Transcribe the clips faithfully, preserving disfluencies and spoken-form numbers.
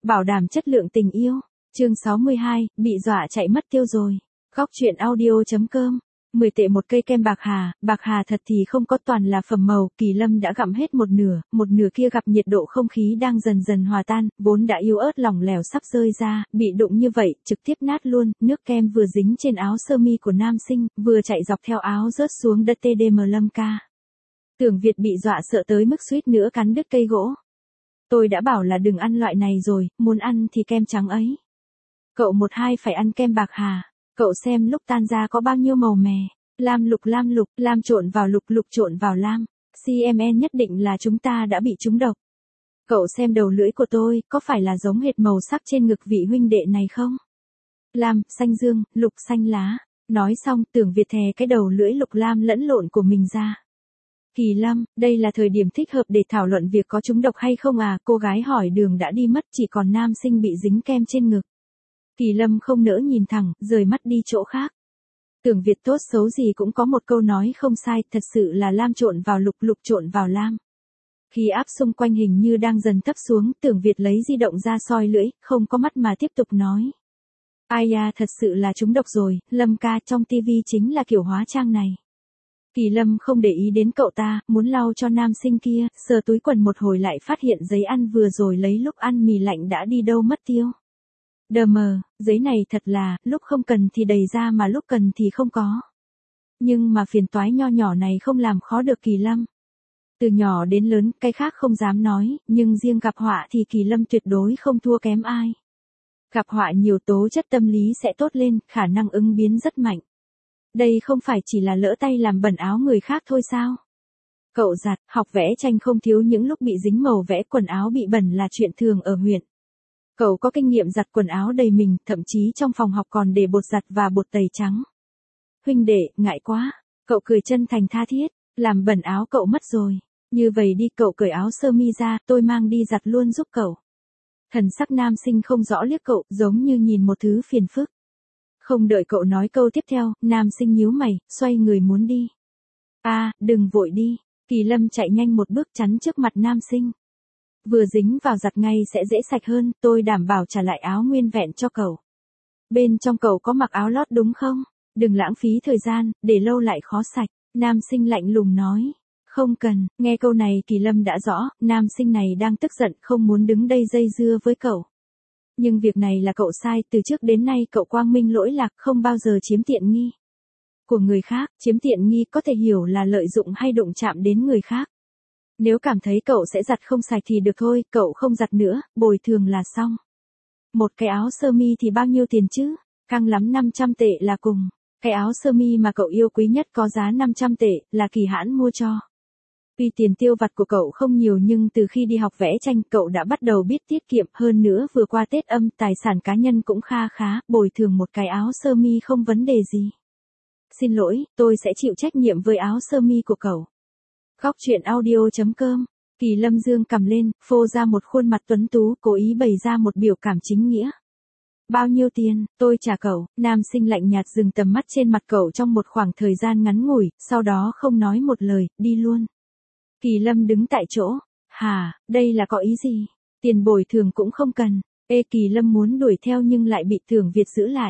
Bảo đảm chất lượng tình yêu. Chương sáu mươi hai, bị dọa chạy mất tiêu rồi. Góc truyện audio.com. mười tệ một cây kem bạc hà, bạc hà thật thì không có, toàn là phẩm màu, Kỳ Lâm đã gặm hết một nửa, một nửa kia gặp nhiệt độ không khí đang dần dần hòa tan, vốn đã yếu ớt lỏng lẻo sắp rơi ra, bị đụng như vậy, trực tiếp nát luôn, nước kem vừa dính trên áo sơ mi của nam sinh, vừa chạy dọc theo áo rớt xuống đất tê đê em Lâm ca. Tưởng Việt bị dọa sợ tới mức suýt nữa cắn đứt cây gỗ. Tôi đã bảo là đừng ăn loại này rồi, muốn ăn thì kem trắng ấy. Cậu một hai phải ăn kem bạc hà. Cậu xem lúc tan ra có bao nhiêu màu mè. Lam lục lam lục, lam trộn vào lục, lục trộn vào lam. xê em en nhất định là chúng ta đã bị trúng độc. Cậu xem đầu lưỡi của tôi, có phải là giống hệt màu sắc trên ngực vị huynh đệ này không? Lam, xanh dương, lục xanh lá. Nói xong, Tưởng Việt thè cái đầu lưỡi lục lam lẫn lộn của mình ra. Kỳ Lâm, đây là thời điểm thích hợp để thảo luận việc có trúng độc hay không à? Cô gái hỏi đường đã đi mất, chỉ còn nam sinh bị dính kem trên ngực. Kỳ Lâm không nỡ nhìn thẳng, rời mắt đi chỗ khác. Tưởng Việt tốt xấu gì cũng có một câu nói không sai, thật sự là lam trộn vào lục, lục trộn vào lam. Khí áp xung quanh hình như đang dần thấp xuống, Tưởng Việt lấy di động ra soi lưỡi, không có mắt mà tiếp tục nói. Ai da, thật sự là trúng độc rồi, Lâm ca, trong tivi chính là kiểu hóa trang này. Kỳ Lâm không để ý đến cậu ta, muốn lau cho nam sinh kia, sờ túi quần một hồi lại phát hiện giấy ăn vừa rồi lấy lúc ăn mì lạnh đã đi đâu mất tiêu. Đờ mờ, giấy này thật là, lúc không cần thì đầy ra mà lúc cần thì không có. Nhưng mà phiền toái nho nhỏ này không làm khó được Kỳ Lâm. Từ nhỏ đến lớn, cái khác không dám nói, nhưng riêng gặp họa thì Kỳ Lâm tuyệt đối không thua kém ai. Gặp họa nhiều tố chất tâm lý sẽ tốt lên, khả năng ứng biến rất mạnh. Đây không phải chỉ là lỡ tay làm bẩn áo người khác thôi sao? Cậu giặt, học vẽ tranh không thiếu những lúc bị dính màu vẽ quần áo bị bẩn là chuyện thường ở huyện. Cậu có kinh nghiệm giặt quần áo đầy mình, thậm chí trong phòng học còn để bột giặt và bột tẩy trắng. Huynh đệ, ngại quá. Cậu cười chân thành tha thiết, làm bẩn áo cậu mất rồi. Như vậy đi, cậu cởi áo sơ mi ra, tôi mang đi giặt luôn giúp cậu. Thần sắc nam sinh không rõ liếc cậu, giống như nhìn một thứ phiền phức. Không đợi cậu nói câu tiếp theo, nam sinh nhíu mày, xoay người muốn đi. À, đừng vội đi. Kỳ Lâm chạy nhanh một bước chắn trước mặt nam sinh. Vừa dính vào giặt ngay sẽ dễ sạch hơn, tôi đảm bảo trả lại áo nguyên vẹn cho cậu. Bên trong cậu có mặc áo lót đúng không? Đừng lãng phí thời gian, để lâu lại khó sạch. Nam sinh lạnh lùng nói. Không cần, nghe câu này Kỳ Lâm đã rõ, nam sinh này đang tức giận không muốn đứng đây dây dưa với cậu. Nhưng việc này là cậu sai, từ trước đến nay cậu quang minh lỗi lạc không bao giờ chiếm tiện nghi của người khác, chiếm tiện nghi có thể hiểu là lợi dụng hay đụng chạm đến người khác. Nếu cảm thấy cậu sẽ giặt không sạch thì được thôi, cậu không giặt nữa, bồi thường là xong. Một cái áo sơ mi thì bao nhiêu tiền chứ? Căng lắm năm trăm tệ là cùng. Cái áo sơ mi mà cậu yêu quý nhất có giá năm trăm tệ, là Kỳ Hãn mua cho. Tuy tiền tiêu vặt của cậu không nhiều nhưng từ khi đi học vẽ tranh cậu đã bắt đầu biết tiết kiệm, hơn nữa vừa qua Tết âm tài sản cá nhân cũng kha khá, bồi thường một cái áo sơ mi không vấn đề gì. Xin lỗi, tôi sẽ chịu trách nhiệm với áo sơ mi của cậu. Góc truyện audio.com. Kỳ Lâm dương cầm lên, phô ra một khuôn mặt tuấn tú, cố ý bày ra một biểu cảm chính nghĩa. Bao nhiêu tiền, tôi trả cậu. Nam sinh lạnh nhạt dừng tầm mắt trên mặt cậu trong một khoảng thời gian ngắn ngủi, sau đó không nói một lời, đi luôn. Kỳ Lâm đứng tại chỗ. Hà, đây là có ý gì? Tiền bồi thường cũng không cần. Ê, Kỳ Lâm muốn đuổi theo nhưng lại bị Tưởng Việt giữ lại.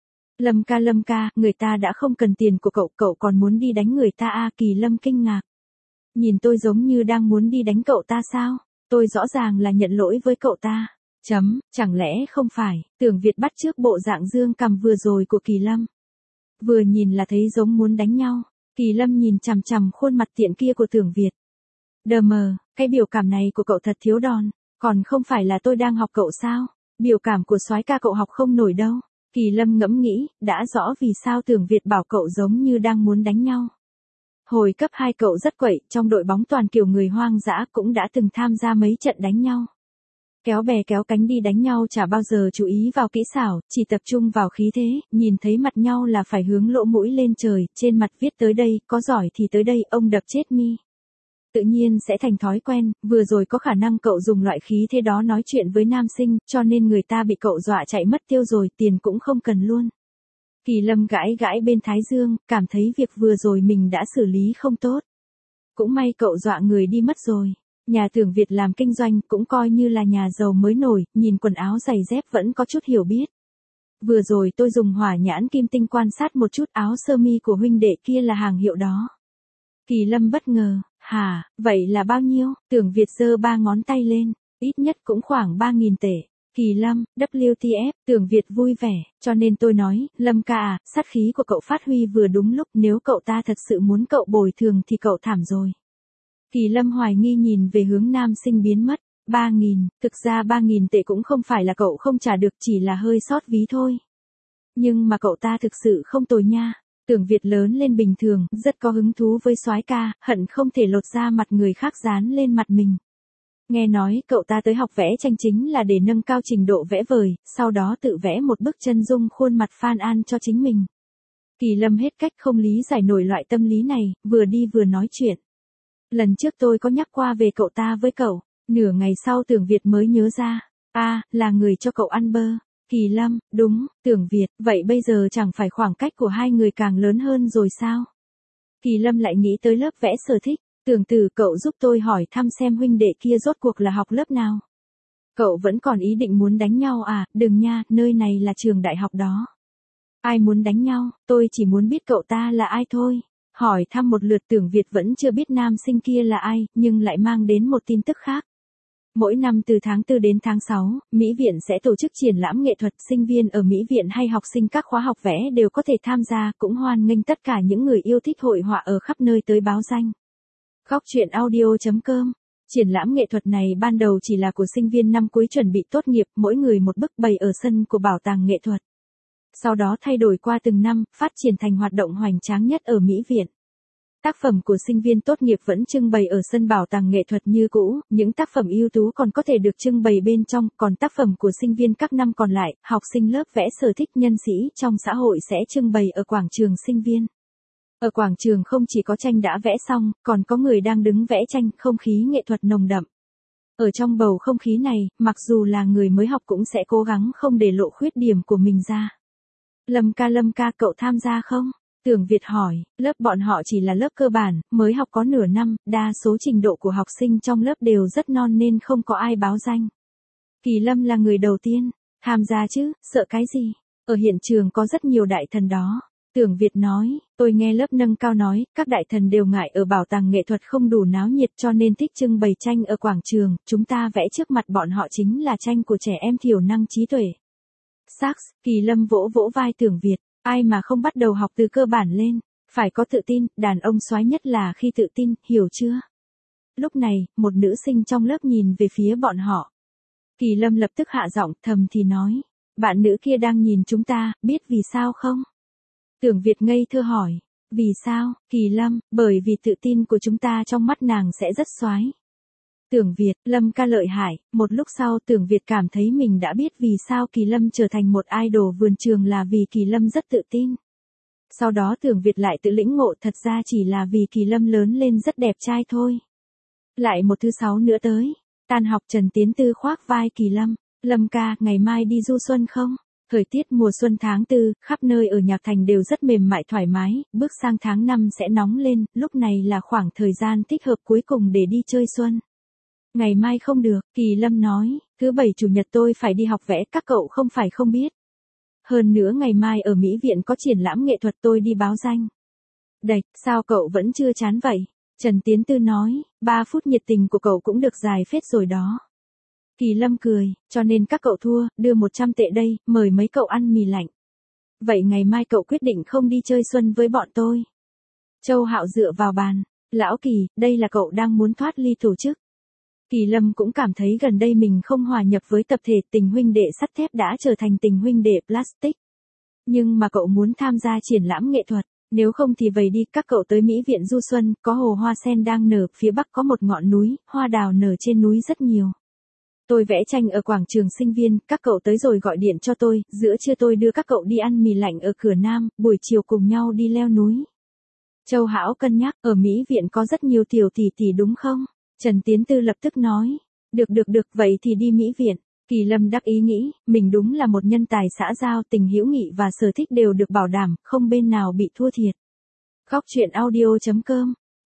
Lâm ca Lâm ca, người ta đã không cần tiền của cậu, cậu còn muốn đi đánh người ta à? Kỳ Lâm kinh ngạc. Nhìn tôi giống như đang muốn đi đánh cậu ta sao? Tôi rõ ràng là nhận lỗi với cậu ta. Chấm, chẳng lẽ không phải? Tưởng Việt bắt chước bộ dạng dương cầm vừa rồi của Kỳ Lâm. Vừa nhìn là thấy giống muốn đánh nhau. Kỳ Lâm nhìn chằm chằm khuôn mặt tiện kia của Tưởng Việt. Đờ mờ, cái biểu cảm này của cậu thật thiếu đòn. Còn không phải là tôi đang học cậu sao? Biểu cảm của soái ca cậu học không nổi đâu. Kỳ Lâm ngẫm nghĩ, đã rõ vì sao Tưởng Việt bảo cậu giống như đang muốn đánh nhau. Hồi cấp hai cậu rất quậy, trong đội bóng toàn kiểu người hoang dã, cũng đã từng tham gia mấy trận đánh nhau. Kéo bè kéo cánh đi đánh nhau chả bao giờ chú ý vào kỹ xảo, chỉ tập trung vào khí thế, nhìn thấy mặt nhau là phải hướng lỗ mũi lên trời, trên mặt viết tới đây, có giỏi thì tới đây, ông đập chết mi. Tự nhiên sẽ thành thói quen, vừa rồi có khả năng cậu dùng loại khí thế đó nói chuyện với nam sinh, cho nên người ta bị cậu dọa chạy mất tiêu rồi, tiền cũng không cần luôn. Kỳ Lâm gãi gãi bên thái dương, cảm thấy việc vừa rồi mình đã xử lý không tốt. Cũng may cậu dọa người đi mất rồi. Nhà Tưởng Việt làm kinh doanh cũng coi như là nhà giàu mới nổi, nhìn quần áo giày dép vẫn có chút hiểu biết. Vừa rồi tôi dùng hỏa nhãn kim tinh quan sát một chút áo sơ mi của huynh đệ kia là hàng hiệu đó. Kỳ Lâm bất ngờ, hả, vậy là bao nhiêu? Tưởng Việt giơ ba ngón tay lên, ít nhất cũng khoảng ba nghìn tệ. Kỳ Lâm, W T F, Tưởng Việt vui vẻ, cho nên tôi nói, Lâm ca à, sát khí của cậu phát huy vừa đúng lúc, nếu cậu ta thật sự muốn cậu bồi thường thì cậu thảm rồi. Kỳ Lâm hoài nghi nhìn về hướng nam sinh biến mất, ba nghìn, thực ra ba nghìn tệ cũng không phải là cậu không trả được, chỉ là hơi sót ví thôi. Nhưng mà cậu ta thực sự không tồi nha. Tưởng Việt lớn lên bình thường, rất có hứng thú với soái ca, hận không thể lột ra mặt người khác dán lên mặt mình. Nghe nói cậu ta tới học vẽ tranh chính là để nâng cao trình độ vẽ vời, sau đó tự vẽ một bức chân dung khuôn mặt Phan An cho chính mình. Kỳ Lâm hết cách không lý giải nổi loại tâm lý này, vừa đi vừa nói chuyện. Lần trước tôi có nhắc qua về cậu ta với cậu, nửa ngày sau Tưởng Việt mới nhớ ra, a à, là người cho cậu ăn bơ. Kỳ Lâm, đúng, Tưởng Việt, vậy bây giờ chẳng phải khoảng cách của hai người càng lớn hơn rồi sao? Kỳ Lâm lại nghĩ tới lớp vẽ sở thích, Tưởng Tử cậu giúp tôi hỏi thăm xem huynh đệ kia rốt cuộc là học lớp nào. Cậu vẫn còn ý định muốn đánh nhau à, đừng nha, nơi này là trường đại học đó. Ai muốn đánh nhau, tôi chỉ muốn biết cậu ta là ai thôi. Hỏi thăm một lượt Tưởng Việt vẫn chưa biết nam sinh kia là ai, nhưng lại mang đến một tin tức khác. Mỗi năm từ tháng tư đến tháng sáu, Mỹ Viện sẽ tổ chức triển lãm nghệ thuật, sinh viên ở Mỹ Viện hay học sinh các khóa học vẽ đều có thể tham gia, cũng hoan nghênh tất cả những người yêu thích hội họa ở khắp nơi tới báo danh. Góc truyện audio chấm com. Triển lãm nghệ thuật này ban đầu chỉ là của sinh viên năm cuối chuẩn bị tốt nghiệp, mỗi người một bức bày ở sân của bảo tàng nghệ thuật. Sau đó thay đổi qua từng năm, phát triển thành hoạt động hoành tráng nhất ở Mỹ Viện. Tác phẩm của sinh viên tốt nghiệp vẫn trưng bày ở sân bảo tàng nghệ thuật như cũ, những tác phẩm ưu tú còn có thể được trưng bày bên trong, còn tác phẩm của sinh viên các năm còn lại, học sinh lớp vẽ sở thích nhân sĩ trong xã hội sẽ trưng bày ở quảng trường sinh viên. Ở quảng trường không chỉ có tranh đã vẽ xong, còn có người đang đứng vẽ tranh, không khí nghệ thuật nồng đậm. Ở trong bầu không khí này, mặc dù là người mới học cũng sẽ cố gắng không để lộ khuyết điểm của mình ra. Lâm ca Lâm ca cậu tham gia không? Tưởng Việt hỏi, lớp bọn họ chỉ là lớp cơ bản, mới học có nửa năm, đa số trình độ của học sinh trong lớp đều rất non nên không có ai báo danh. Kỳ Lâm là người đầu tiên, tham gia chứ, sợ cái gì? Ở hiện trường có rất nhiều đại thần đó. Tưởng Việt nói, tôi nghe lớp nâng cao nói, các đại thần đều ngại ở bảo tàng nghệ thuật không đủ náo nhiệt cho nên thích trưng bày tranh ở quảng trường, chúng ta vẽ trước mặt bọn họ chính là tranh của trẻ em thiểu năng trí tuệ. Sax, Kỳ Lâm vỗ vỗ vai Tưởng Việt, ai mà không bắt đầu học từ cơ bản lên, phải có tự tin, đàn ông soái nhất là khi tự tin, hiểu chưa? Lúc này, một nữ sinh trong lớp nhìn về phía bọn họ. Kỳ Lâm lập tức hạ giọng, thầm thì nói, bạn nữ kia đang nhìn chúng ta, biết vì sao không? Tưởng Việt ngây thơ hỏi, vì sao? Kỳ Lâm, bởi vì tự tin của chúng ta trong mắt nàng sẽ rất soái. Tưởng Việt, Lâm ca lợi hại, một lúc sau Tưởng Việt cảm thấy mình đã biết vì sao Kỳ Lâm trở thành một idol vườn trường là vì Kỳ Lâm rất tự tin. Sau đó Tưởng Việt lại tự lĩnh ngộ thật ra chỉ là vì Kỳ Lâm lớn lên rất đẹp trai thôi. Lại một thứ sáu nữa tới, tan học Trần Tiến Tư khoác vai Kỳ Lâm, Lâm ca, ngày mai đi du xuân không? Thời tiết mùa xuân tháng tư, khắp nơi ở Nhạc Thành đều rất mềm mại thoải mái, bước sang tháng năm sẽ nóng lên, lúc này là khoảng thời gian thích hợp cuối cùng để đi chơi xuân. Ngày mai không được, Kỳ Lâm nói, thứ bảy chủ nhật tôi phải đi học vẽ, các cậu không phải không biết. Hơn nữa ngày mai ở Mỹ Viện có triển lãm nghệ thuật tôi đi báo danh. Đạch, sao cậu vẫn chưa chán vậy? Trần Tiến Tư nói, ba phút nhiệt tình của cậu cũng được dài phết rồi đó. Kỳ Lâm cười, cho nên các cậu thua, đưa một trăm tệ đây, mời mấy cậu ăn mì lạnh. Vậy ngày mai cậu quyết định không đi chơi xuân với bọn tôi. Châu Hạo dựa vào bàn, lão Kỳ, đây là cậu đang muốn thoát ly tổ chức. Kỳ Lâm cũng cảm thấy gần đây mình không hòa nhập với tập thể tình huynh đệ sắt thép đã trở thành tình huynh đệ plastic. Nhưng mà cậu muốn tham gia triển lãm nghệ thuật, nếu không thì vậy đi, các cậu tới Mỹ Viện du xuân, có hồ hoa sen đang nở, phía bắc có một ngọn núi, hoa đào nở trên núi rất nhiều. Tôi vẽ tranh ở quảng trường sinh viên, các cậu tới rồi gọi điện cho tôi, giữa trưa tôi đưa các cậu đi ăn mì lạnh ở cửa Nam, buổi chiều cùng nhau đi leo núi. Châu Hão cân nhắc, ở Mỹ Viện có rất nhiều tiểu tỷ tỷ đúng không? Trần Tiến Tư lập tức nói, được được được, vậy thì đi Mỹ Viện. Kỳ Lâm đắc ý nghĩ, mình đúng là một nhân tài xã giao, tình hữu nghị và sở thích đều được bảo đảm, không bên nào bị thua thiệt. Góc truyện audio chấm com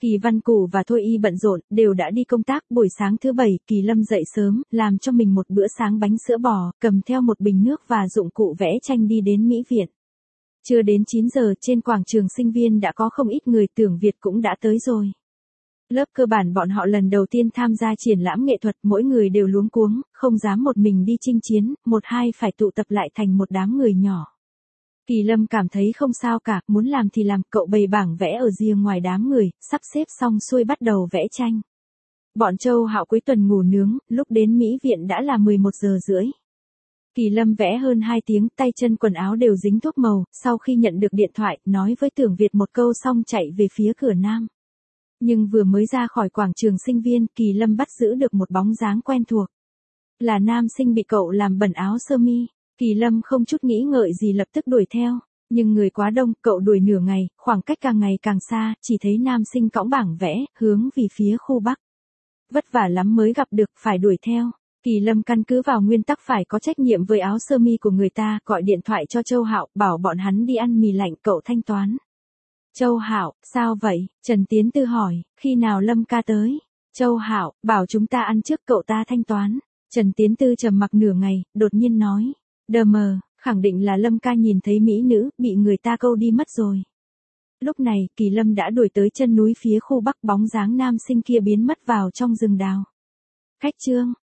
Kỳ Văn Củ và Thôi Y bận rộn, đều đã đi công tác. Buổi sáng thứ bảy, Kỳ Lâm dậy sớm, làm cho mình một bữa sáng bánh sữa bò, cầm theo một bình nước và dụng cụ vẽ tranh đi đến Mỹ viện. Chưa đến chín giờ, trên quảng trường sinh viên đã có không ít người, Tưởng Việt cũng đã tới rồi. Lớp cơ bản bọn họ lần đầu tiên tham gia triển lãm nghệ thuật, mỗi người đều luống cuống, không dám một mình đi chinh chiến, một hai phải tụ tập lại thành một đám người nhỏ. Kỳ Lâm cảm thấy không sao cả, muốn làm thì làm, cậu bày bảng vẽ ở rìa ngoài đám người, sắp xếp xong xuôi bắt đầu vẽ tranh. Bọn Châu Hạo cuối tuần ngủ nướng, lúc đến Mỹ viện đã là mười một giờ rưỡi. Kỳ Lâm vẽ hơn hai tiếng, tay chân quần áo đều dính thuốc màu, sau khi nhận được điện thoại, nói với Tưởng Việt một câu xong chạy về phía cửa nam. Nhưng vừa mới ra khỏi quảng trường sinh viên, Kỳ Lâm bắt giữ được một bóng dáng quen thuộc. Là nam sinh bị cậu làm bẩn áo sơ mi. Kỳ Lâm không chút nghĩ ngợi gì lập tức đuổi theo, nhưng người quá đông, cậu đuổi nửa ngày, khoảng cách càng ngày càng xa, chỉ thấy nam sinh cõng bảng vẽ, hướng về phía khu Bắc. Vất vả lắm mới gặp được, phải đuổi theo. Kỳ Lâm căn cứ vào nguyên tắc phải có trách nhiệm với áo sơ mi của người ta, gọi điện thoại cho Châu Hạo, bảo bọn hắn đi ăn mì lạnh, cậu thanh toán. Châu Hạo, sao vậy? Trần Tiến Tư hỏi, khi nào Lâm ca tới? Châu Hạo, bảo chúng ta ăn trước, cậu ta thanh toán. Trần Tiến Tư trầm mặc nửa ngày, đột nhiên nói, đờ mờ, khẳng định là Lâm ca nhìn thấy mỹ nữ, bị người ta câu đi mất rồi. Lúc này, Kỳ Lâm đã đuổi tới chân núi phía khu Bắc, bóng dáng nam sinh kia biến mất vào trong rừng đào. Khách trương,